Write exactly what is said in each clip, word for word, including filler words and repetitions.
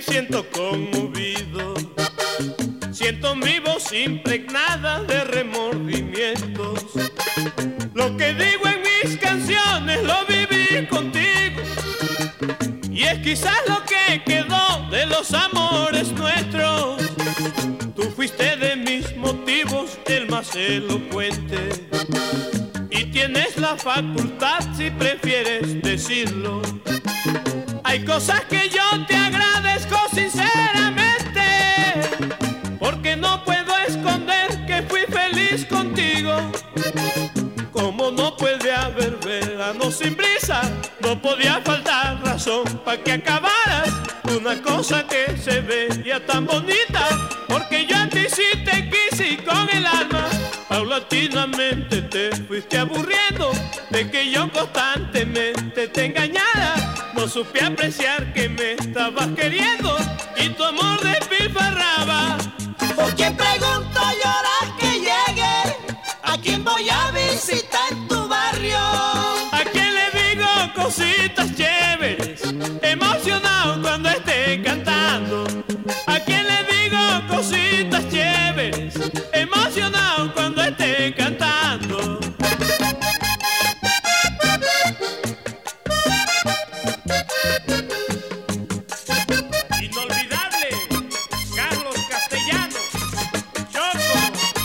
siento conmovido. Siento mi voz impregnada de remordimientos. Lo que digo en mis canciones lo viví contigo. Y es quizás lo que quedó de los amores nuestros. Tú fuiste de mis motivos el más elocuente. Y tienes la facultad, si prefieres decirlo. Hay cosas que yo te agradezco sinceramente, porque no puedo esconder que fui feliz contigo. Como no puede haber verano sin brisa, no podía faltar razón para que acabaras una cosa que se veía tan bonita. Porque yo a ti sí te quise y con el alma paulatinamente te fuiste aburriendo de que yo constantemente te engañara. No supe apreciar que me estabas queriendo y tu amor despilfarraba. ¿Por quién pregunto llorar que llegue? ¿A quién voy a visitar en tu barrio? ¿A quién le digo cositas chéveres, emocionado cuando esté cantando? ¿A quién le digo cositas chéveres, emocionado cuando esté cantando? Inolvidable, Carlos Castellano, Choco.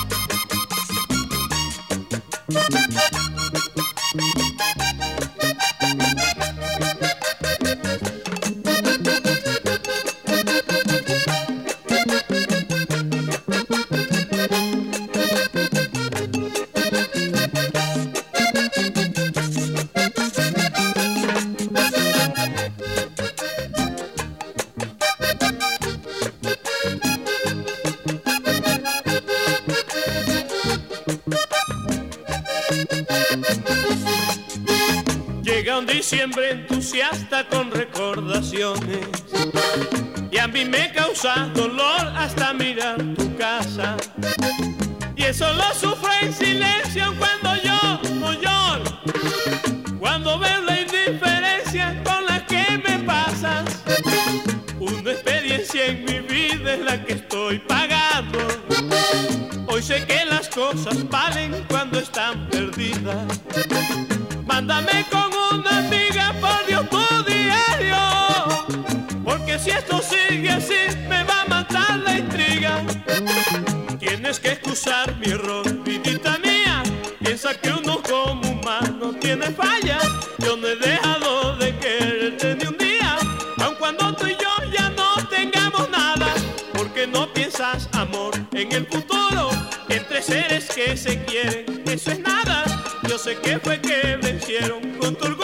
Llega un diciembre entusiasta con recordaciones y a mí me causa dolor hasta mirar tu casa. Y eso lo sufro en silencio cuando yo no lloro, cuando veo la indiferencia con la que me pasas. Una experiencia en mi vida es la que estoy pagando. Hoy sé que las cosas valen cuando están perdidas. Mándame con una amiga, por Dios, tu diario, porque si esto sigue así me va a matar la intriga. Tienes que excusar mi error, vidita mía. Piensa que uno como humano tiene fallas. Yo no he dejado de quererte ni un día, aun cuando tú y yo ya no tengamos nada. Porque no piensas, amor, en el futuro, entre seres que se quieren, eso es nada. Yo sé que fue que vencieron con tu